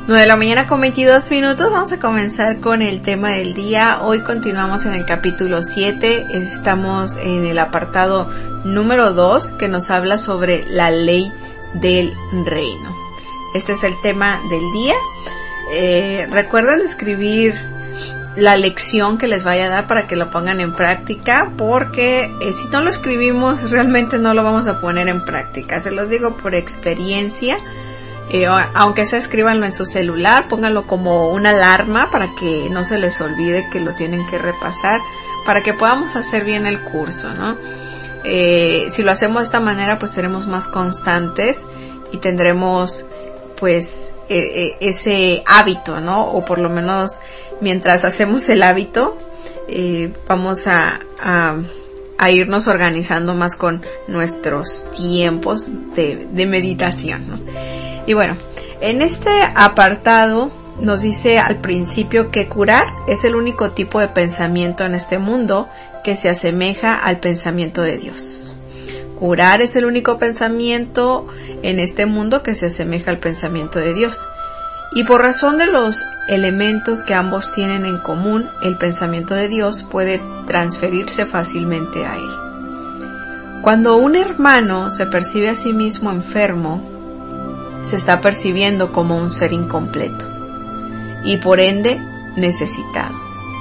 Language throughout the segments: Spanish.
9 de la mañana con 22 minutos. Vamos a comenzar con el tema del día. Hoy continuamos en el capítulo 7. Estamos en el apartado número 2 que nos habla sobre la ley del reino. Este es el tema del día. Recuerden escribir la lección que les vaya a dar para que lo pongan en práctica, porque si no lo escribimos realmente no lo vamos a poner en práctica. Se los digo por experiencia. Aunque sea, escríbanlo en su celular, pónganlo como una alarma para que no se les olvide que lo tienen que repasar, para que podamos hacer bien el curso, ¿no? Si lo hacemos de esta manera, pues seremos más constantes y tendremos pues ese hábito, ¿no? O por lo menos mientras hacemos el hábito, vamos a irnos organizando más con nuestros tiempos de meditación, ¿no? Y bueno, en este apartado nos dice al principio que curar es el único tipo de pensamiento en este mundo que se asemeja al pensamiento de Dios. Curar es el único pensamiento en este mundo que se asemeja al pensamiento de Dios. Y por razón de los elementos que ambos tienen en común, el pensamiento de Dios puede transferirse fácilmente a él. Cuando un hermano se percibe a sí mismo enfermo, se está percibiendo como un ser incompleto y por ende necesitado.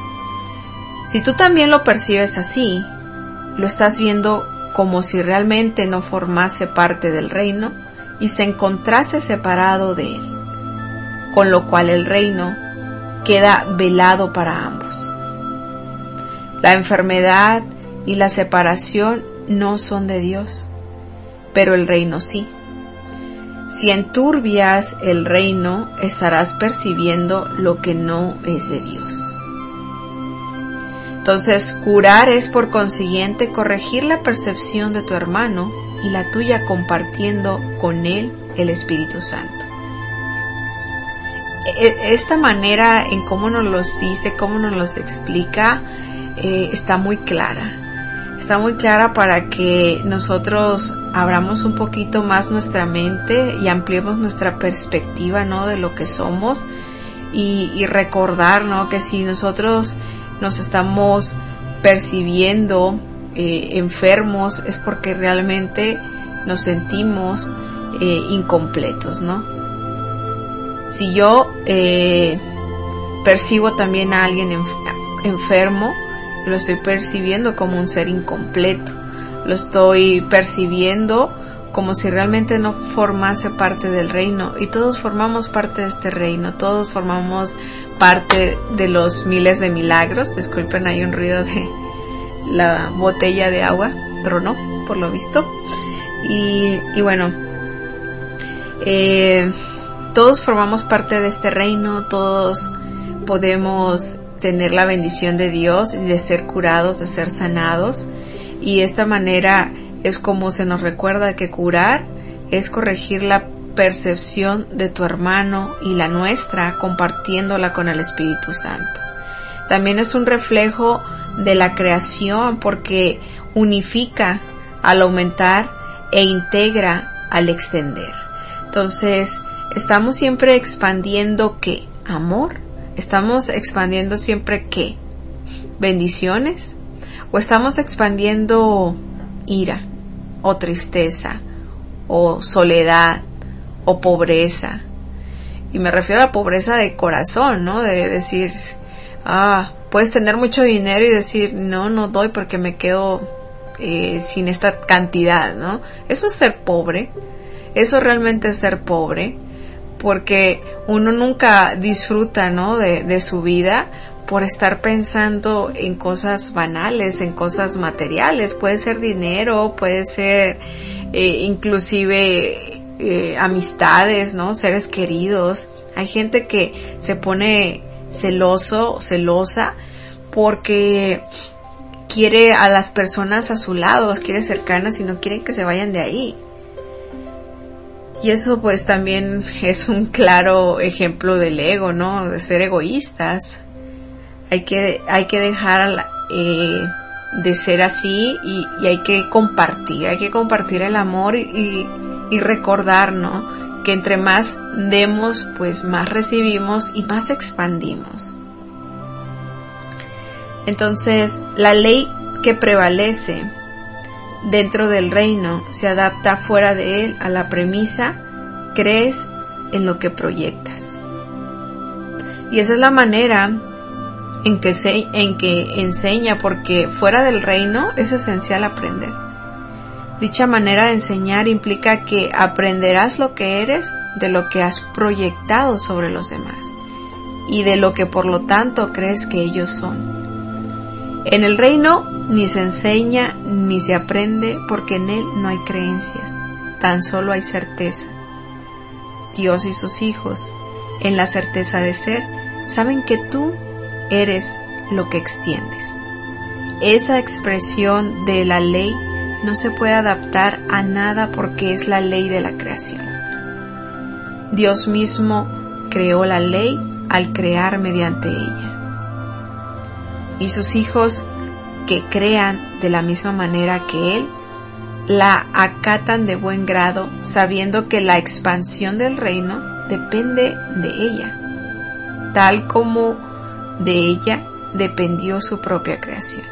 Si tú también lo percibes así, lo estás viendo como si realmente no formase parte del reino y se encontrase separado de él, con lo cual el reino queda velado para ambos. La enfermedad y la separación no son de Dios, pero el reino sí. Si enturbias el reino, estarás percibiendo lo que no es de Dios. Entonces, curar es por consiguiente corregir la percepción de tu hermano y la tuya compartiendo con él el Espíritu Santo. Esta manera en cómo nos los dice, cómo nos los explica, está muy clara. Está muy clara para que nosotros abramos un poquito más nuestra mente y ampliemos nuestra perspectiva, ¿no?, de lo que somos y recordar, ¿no?, que si nosotros nos estamos percibiendo enfermos es porque realmente nos sentimos incompletos, ¿no? Si yo percibo también a alguien enfermo, lo estoy percibiendo como un ser incompleto. Lo estoy percibiendo como si realmente no formase parte del reino. Y todos formamos parte de este reino. Todos formamos parte de los miles de milagros. Disculpen, hay un ruido de la botella de agua. Tronó, por lo visto. Y bueno, todos formamos parte de este reino. Todos podemos tener la bendición de Dios y de ser curados, de ser sanados, y de esta manera es como se nos recuerda que curar es corregir la percepción de tu hermano y la nuestra, compartiéndola con el Espíritu Santo. También es un reflejo de la creación porque unifica al aumentar e integra al extender. Entonces, estamos siempre expandiendo ¿qué? Amor. ¿Estamos expandiendo siempre qué? ¿Bendiciones? ¿O estamos expandiendo ira, o tristeza, o soledad, o pobreza? Y me refiero a la pobreza de corazón, ¿no? De decir, puedes tener mucho dinero y decir, no doy porque me quedo sin esta cantidad, ¿no? Eso es ser pobre. Eso realmente es ser pobre. Porque uno nunca disfruta, ¿no?, de su vida por estar pensando en cosas banales, en cosas materiales. Puede ser dinero, puede ser inclusive amistades, ¿no?, seres queridos. Hay gente que se pone celoso, celosa, porque quiere a las personas a su lado, las quiere cercanas y no quieren que se vayan de ahí. Y eso pues también es un claro ejemplo del ego, ¿no? De ser egoístas. Hay que dejar de ser así y hay que compartir el amor y recordar, ¿no?, que entre más demos, pues más recibimos y más expandimos. Entonces, la ley que prevalece dentro del reino se adapta fuera de él a la premisa: crees en lo que proyectas. Y esa es la manera en que enseña, porque fuera del reino es esencial aprender. Dicha manera de enseñar implica que aprenderás lo que eres de lo que has proyectado sobre los demás y de lo que por lo tanto crees que ellos son. En el reino ni se enseña ni se aprende, porque en él no hay creencias, tan solo hay certeza. Dios y sus hijos, en la certeza de ser, saben que tú eres lo que extiendes. Esa expresión de la ley no se puede adaptar a nada porque es la ley de la creación. Dios mismo creó la ley al crear mediante ella. Y sus hijos, que crean de la misma manera que Él, la acatan de buen grado, sabiendo que la expansión del reino depende de ella, tal como de ella dependió su propia creación.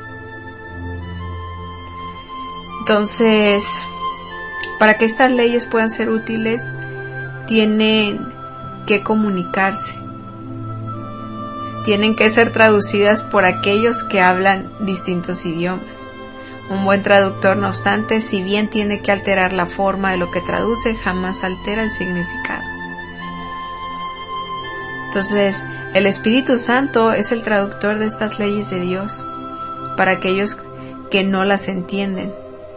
Entonces, para que estas leyes puedan ser útiles, tienen que comunicarse. Tienen que ser traducidas por aquellos que hablan distintos idiomas. Un buen traductor, no obstante, si bien tiene que alterar la forma de lo que traduce, jamás altera el significado. Entonces, el Espíritu Santo es el traductor de estas leyes de Dios para aquellos que no las entienden.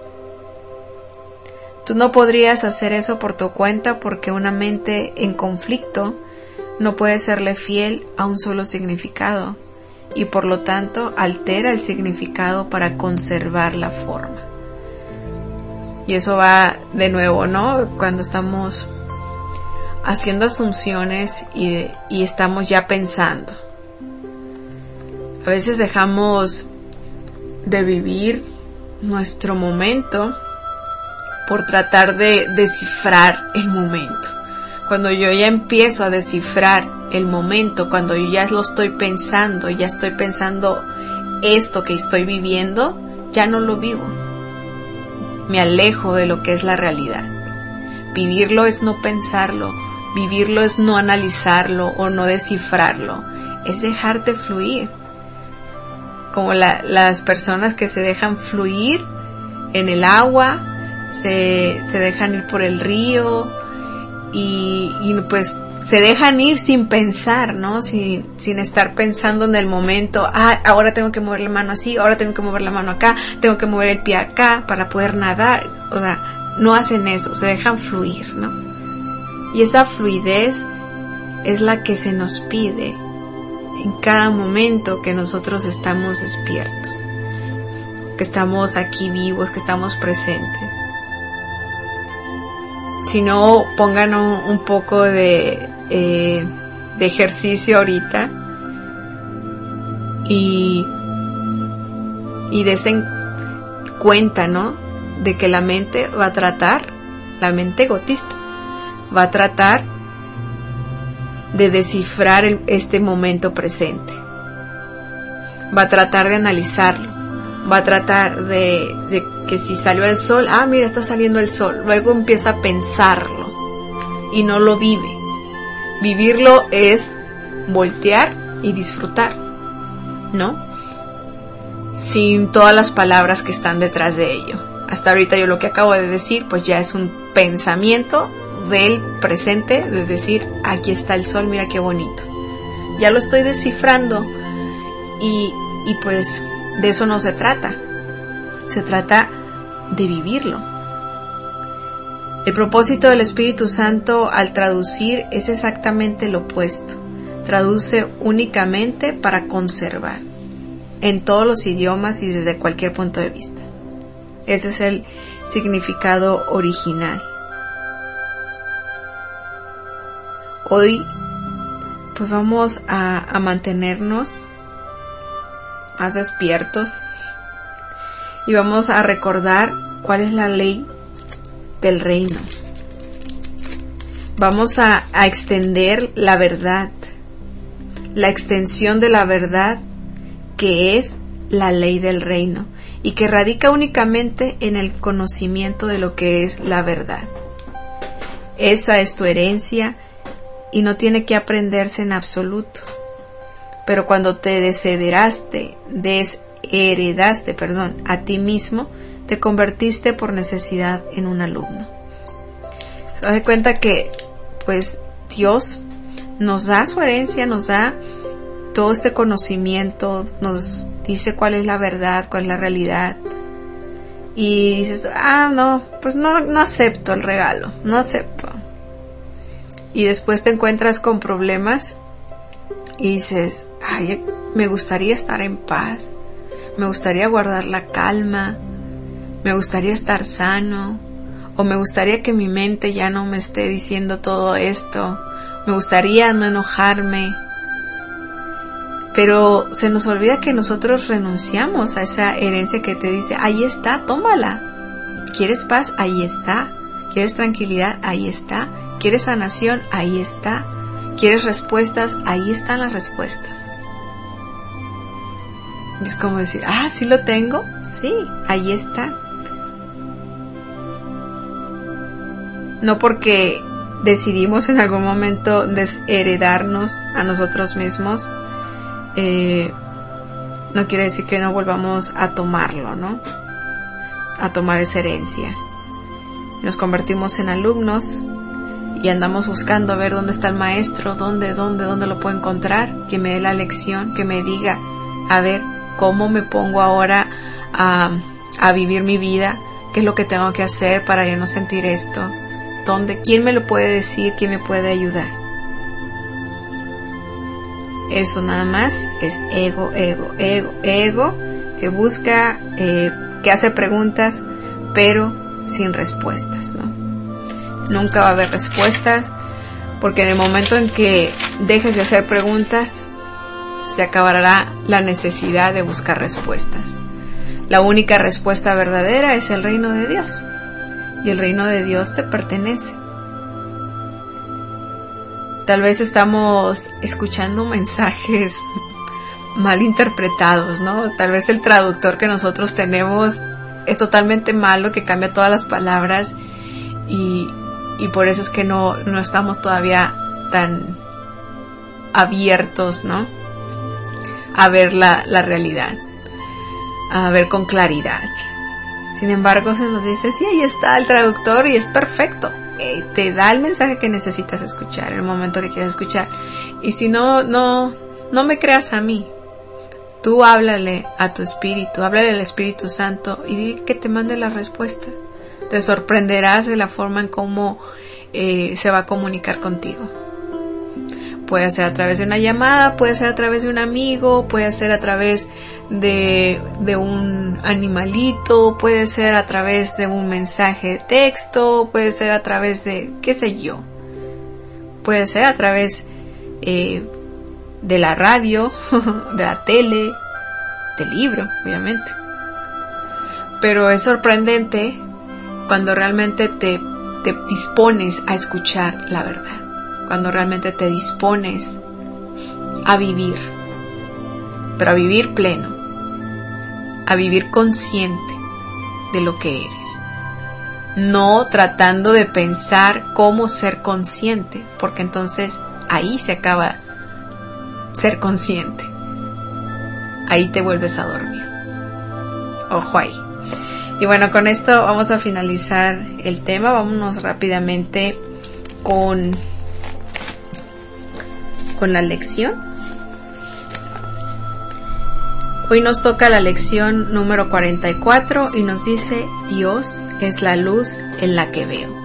Tú no podrías hacer eso por tu cuenta, porque una mente en conflicto no puede serle fiel a un solo significado y por lo tanto altera el significado para conservar la forma. Y eso va de nuevo, ¿no? Cuando estamos haciendo asunciones y estamos ya pensando. A veces dejamos de vivir nuestro momento por tratar de descifrar el momento. Cuando yo ya empiezo a descifrar el momento, cuando yo ya lo estoy pensando, ya estoy pensando esto que estoy viviendo, ya no lo vivo. Me alejo de lo que es la realidad. Vivirlo es no pensarlo, vivirlo es no analizarlo o no descifrarlo, es dejarte fluir. Como las personas que se dejan fluir en el agua, se dejan ir por el río y pues se dejan ir sin pensar, ¿no? Sin estar pensando en el momento. Ahora tengo que mover la mano así, ahora tengo que mover la mano acá, tengo que mover el pie acá para poder nadar. O sea, no hacen eso, se dejan fluir, ¿no? Y esa fluidez es la que se nos pide en cada momento que nosotros estamos despiertos, que estamos aquí vivos, que estamos presentes. Si no, pongan un poco de ejercicio ahorita y desen cuenta, ¿no? De que la mente va a tratar, la mente egotista, va a tratar de descifrar este momento presente. Va a tratar de analizarlo. Va a tratar de que si salió el sol, mira, está saliendo el sol. Luego empieza a pensarlo y no lo vive. Vivirlo es voltear y disfrutar, ¿no? Sin todas las palabras que están detrás de ello. Hasta ahorita yo lo que acabo de decir, pues ya es un pensamiento del presente, de decir, aquí está el sol, mira qué bonito. Ya lo estoy descifrando y pues de eso no se trata. Se trata de vivirlo. El propósito del Espíritu Santo al traducir es exactamente lo opuesto. Traduce únicamente para conservar, en todos los idiomas y desde cualquier punto de vista. Ese es el significado original. Hoy pues vamos a mantenernos más despiertos y vamos a recordar cuál es la ley del reino. vamos a extender la verdad, la extensión de la verdad, que es la ley del reino y que radica únicamente en el conocimiento de lo que es la verdad. Esa es tu herencia y no tiene que aprenderse en absoluto. Pero cuando te desheredaste a ti mismo, te convertiste por necesidad en un alumno. Se da cuenta que pues Dios nos da su herencia, nos da todo este conocimiento, nos dice cuál es la verdad, cuál es la realidad. Y dices, no, pues no acepto el regalo, no acepto. Y después te encuentras con problemas y dices, me gustaría estar en paz, me gustaría guardar la calma, me gustaría estar sano, o me gustaría que mi mente ya no me esté diciendo todo esto, me gustaría no enojarme. Pero se nos olvida que nosotros renunciamos a esa herencia que te dice, ahí está, tómala. ¿Quieres paz? Ahí está. ¿Quieres tranquilidad? Ahí está. ¿Quieres sanación? Ahí está. ¿Quieres respuestas? Ahí están las respuestas. Y es como decir, ¿sí lo tengo? Sí, ahí está. No porque decidimos en algún momento desheredarnos a nosotros mismos, no quiere decir que no volvamos a tomarlo, ¿no? A tomar esa herencia. Nos convertimos en alumnos y andamos buscando a ver dónde está el maestro, dónde lo puedo encontrar, que me dé la lección, que me diga, a ver, cómo me pongo ahora a vivir mi vida, qué es lo que tengo que hacer para yo no sentir esto, quién me lo puede decir, quién me puede ayudar. Eso nada más es ego, que busca, que hace preguntas, pero sin respuestas, ¿no? Nunca va a haber respuestas, porque en el momento en que dejes de hacer preguntas, se acabará la necesidad de buscar respuestas. La única respuesta verdadera es el reino de Dios, y el reino de Dios te pertenece. Tal vez estamos escuchando mensajes mal interpretados, ¿no? Tal vez el traductor que nosotros tenemos es totalmente malo, que cambia todas las palabras y por eso es que no estamos todavía tan abiertos, ¿no? A ver la realidad, a ver con claridad. Sin embargo, se nos dice, sí, ahí está el traductor y es perfecto. Te da el mensaje que necesitas escuchar en el momento que quieras escuchar. Y si no me creas a mí, tú háblale a tu espíritu, háblale al Espíritu Santo y di que te mande la respuesta. Te sorprenderás de la forma en cómo se va a comunicar contigo. Puede ser a través de una llamada, puede ser a través de un amigo, puede ser a través de un animalito, puede ser a través de un mensaje de texto, puede ser a través de, qué sé yo, puede ser a través de la radio, de la tele, del libro, obviamente. Pero es sorprendente cuando realmente te dispones a escuchar la verdad. Cuando realmente te dispones a vivir, pero a vivir pleno, a vivir consciente de lo que eres, no tratando de pensar cómo ser consciente, porque entonces ahí se acaba ser consciente, ahí te vuelves a dormir. Ojo ahí. Y bueno, con esto vamos a finalizar el tema. Vámonos rápidamente con la lección. Hoy nos toca la lección número 44 y nos dice: Dios es la luz en la que veo.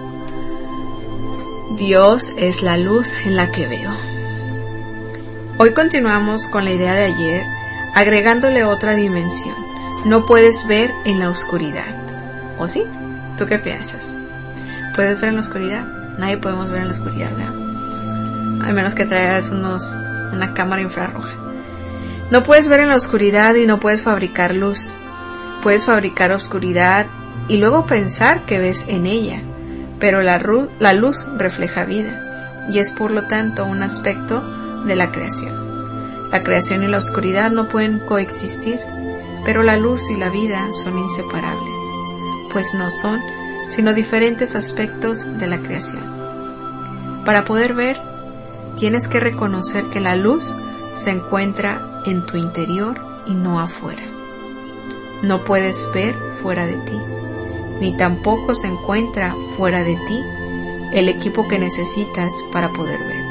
Dios es la luz en la que veo. Hoy continuamos con la idea de ayer, agregándole otra dimensión. No puedes ver en la oscuridad. ¿O sí? ¿Tú qué piensas? ¿Puedes ver en la oscuridad? Nadie podemos ver en la oscuridad, ¿verdad? Al menos que traigas una cámara infrarroja. No puedes ver en la oscuridad y no puedes fabricar luz. Puedes fabricar oscuridad y luego pensar que ves en ella, pero la luz refleja vida y es por lo tanto un aspecto de la creación. La creación y la oscuridad no pueden coexistir, pero la luz y la vida son inseparables, pues no son sino diferentes aspectos de la creación. Para poder ver, tienes que reconocer que la luz se encuentra en tu interior y no afuera. No puedes ver fuera de ti, ni tampoco se encuentra fuera de ti el equipo que necesitas para poder ver.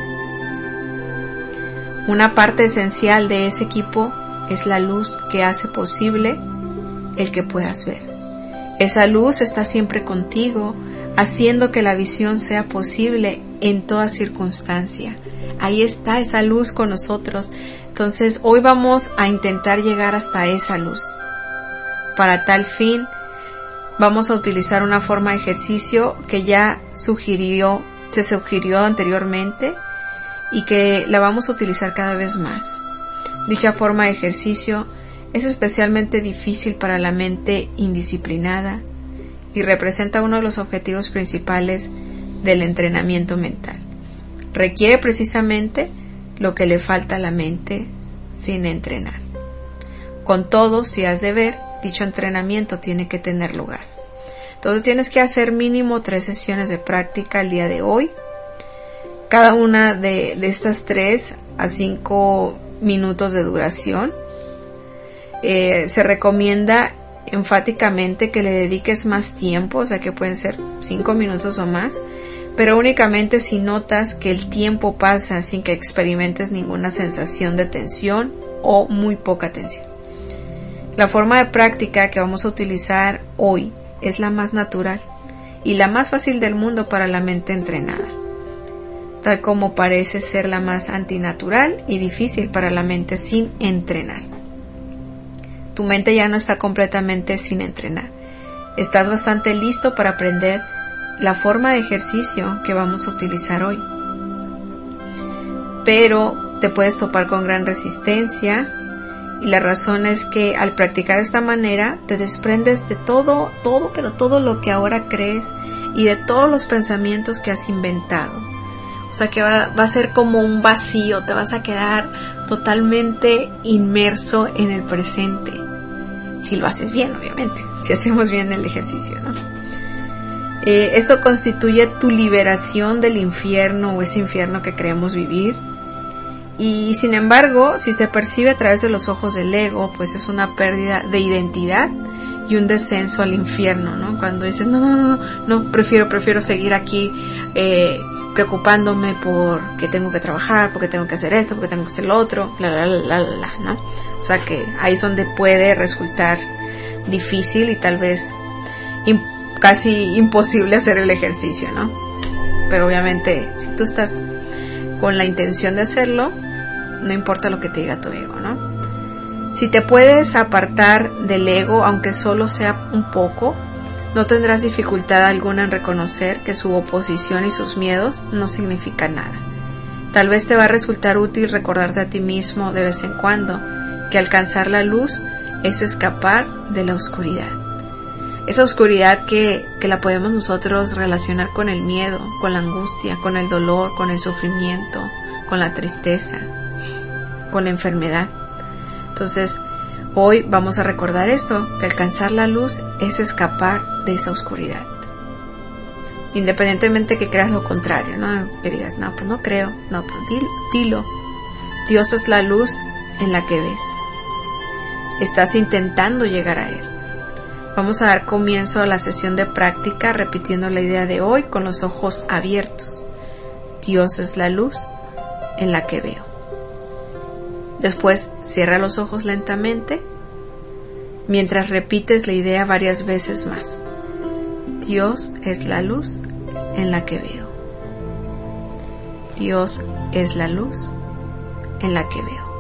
Una parte esencial de ese equipo es la luz que hace posible el que puedas ver. Esa luz está siempre contigo, haciendo que la visión sea posible en toda circunstancia. Ahí está esa luz con nosotros. Entonces hoy vamos a intentar llegar hasta esa luz. Para tal fin vamos a utilizar una forma de ejercicio que ya se sugirió anteriormente y que la vamos a utilizar cada vez más. Dicha forma de ejercicio es especialmente difícil para la mente indisciplinada y representa uno de los objetivos principales del entrenamiento mental. Requiere precisamente lo que le falta a la mente sin entrenar. Con todo, si has de ver, dicho entrenamiento tiene que tener lugar. Entonces tienes que hacer mínimo 3 sesiones de práctica el día de hoy. Cada una de estas 3 a 5 minutos de duración. Se recomienda enfáticamente que le dediques más tiempo, o sea que pueden ser 5 minutos o más, pero únicamente si notas que el tiempo pasa sin que experimentes ninguna sensación de tensión o muy poca tensión. La forma de práctica que vamos a utilizar hoy es la más natural y la más fácil del mundo para la mente entrenada, tal como parece ser la más antinatural y difícil para la mente sin entrenar. Tu mente ya no está completamente sin entrenar. Estás bastante listo para aprender la forma de ejercicio que vamos a utilizar hoy. Pero te puedes topar con gran resistencia y la razón es que al practicar de esta manera te desprendes de todo lo que ahora crees y de todos los pensamientos que has inventado. O sea que va a ser como un vacío, te vas a quedar totalmente inmerso en el presente. Si lo haces bien, obviamente, si hacemos bien el ejercicio, ¿no? Esto constituye tu liberación del infierno o ese infierno que creemos vivir. Y sin embargo, si se percibe a través de los ojos del ego, pues es una pérdida de identidad y un descenso al infierno, ¿no? Cuando dices, no, prefiero seguir aquí preocupándome porque tengo que trabajar, porque tengo que hacer esto, porque tengo que hacer lo otro, ¿no? O sea que ahí es donde puede resultar difícil y tal vez casi imposible hacer el ejercicio, ¿no? Pero obviamente si tú estás con la intención de hacerlo, no importa lo que te diga tu ego, ¿no? Si te puedes apartar del ego, aunque solo sea un poco, no tendrás dificultad alguna en reconocer que su oposición y sus miedos no significan nada. Tal vez te va a resultar útil recordarte a ti mismo de vez en cuando que alcanzar la luz es escapar de la oscuridad. Esa oscuridad que la podemos nosotros relacionar con el miedo, con la angustia, con el dolor, con el sufrimiento, con la tristeza, con la enfermedad. Entonces, hoy vamos a recordar esto, que alcanzar la luz es escapar de esa oscuridad. Independientemente que creas lo contrario, ¿no? Que digas, no, pues no creo, no, pues dilo. Dios es la luz en la que ves. Estás intentando llegar a Él. Vamos a dar comienzo a la sesión de práctica repitiendo la idea de hoy con los ojos abiertos. Dios es la luz en la que veo. Después cierra los ojos lentamente mientras repites la idea varias veces más. Dios es la luz en la que veo. Dios es la luz en la que veo.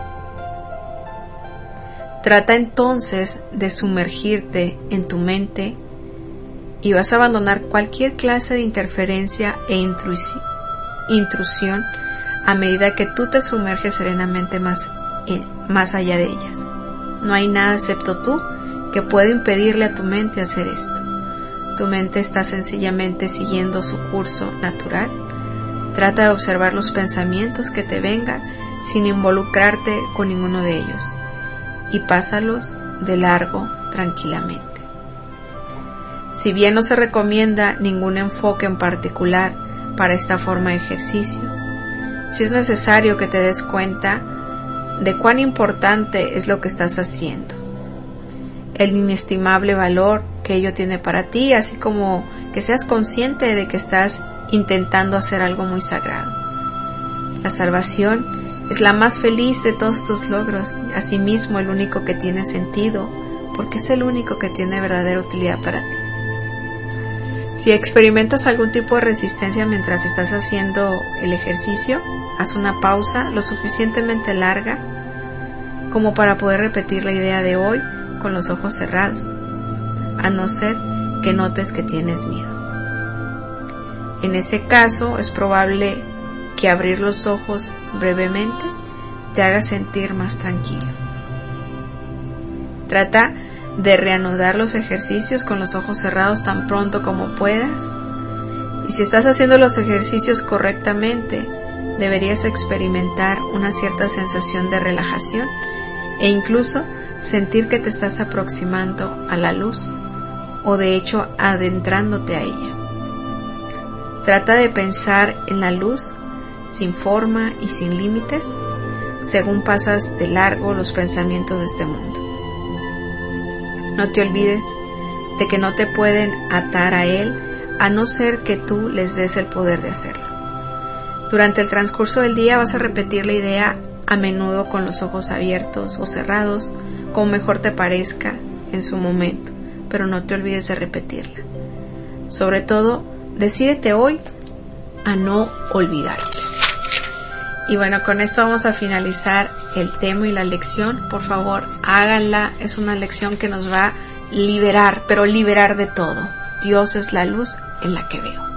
Trata entonces de sumergirte en tu mente y vas a abandonar cualquier clase de interferencia e intrusión a medida que tú te sumerges serenamente más allá de ellas. No hay nada excepto tú que pueda impedirle a tu mente hacer esto. Tu mente está sencillamente siguiendo su curso natural. Trata de observar los pensamientos que te vengan sin involucrarte con ninguno de ellos y pásalos de largo tranquilamente. Si bien no se recomienda ningún enfoque en particular para esta forma de ejercicio, sí es necesario que te des cuenta de cuán importante es lo que estás haciendo, el inestimable valor que ello tiene para ti, así como que seas consciente de que estás intentando hacer algo muy sagrado. La salvación es la más feliz de todos tus logros, asimismo el único que tiene sentido, porque es el único que tiene verdadera utilidad para ti. Si experimentas algún tipo de resistencia mientras estás haciendo el ejercicio, haz una pausa lo suficientemente larga como para poder repetir la idea de hoy con los ojos cerrados, a no ser que notes que tienes miedo. En ese caso, es probable que abrir los ojos brevemente te haga sentir más tranquilo. Trata de reanudar los ejercicios con los ojos cerrados tan pronto como puedas. Y si estás haciendo los ejercicios correctamente, deberías experimentar una cierta sensación de relajación e incluso sentir que te estás aproximando a la luz o de hecho adentrándote a ella. Trata de pensar en la luz sin forma y sin límites según pasas de largo los pensamientos de este mundo. No te olvides de que no te pueden atar a él a no ser que tú les des el poder de hacerlo. Durante el transcurso del día vas a repetir la idea a menudo con los ojos abiertos o cerrados, como mejor te parezca en su momento, pero no te olvides de repetirla. Sobre todo, decídete hoy a no olvidarte. Y bueno, con esto vamos a finalizar el tema y la lección. Por favor, háganla. Es una lección que nos va a liberar, pero liberar de todo. Dios es la luz en la que veo.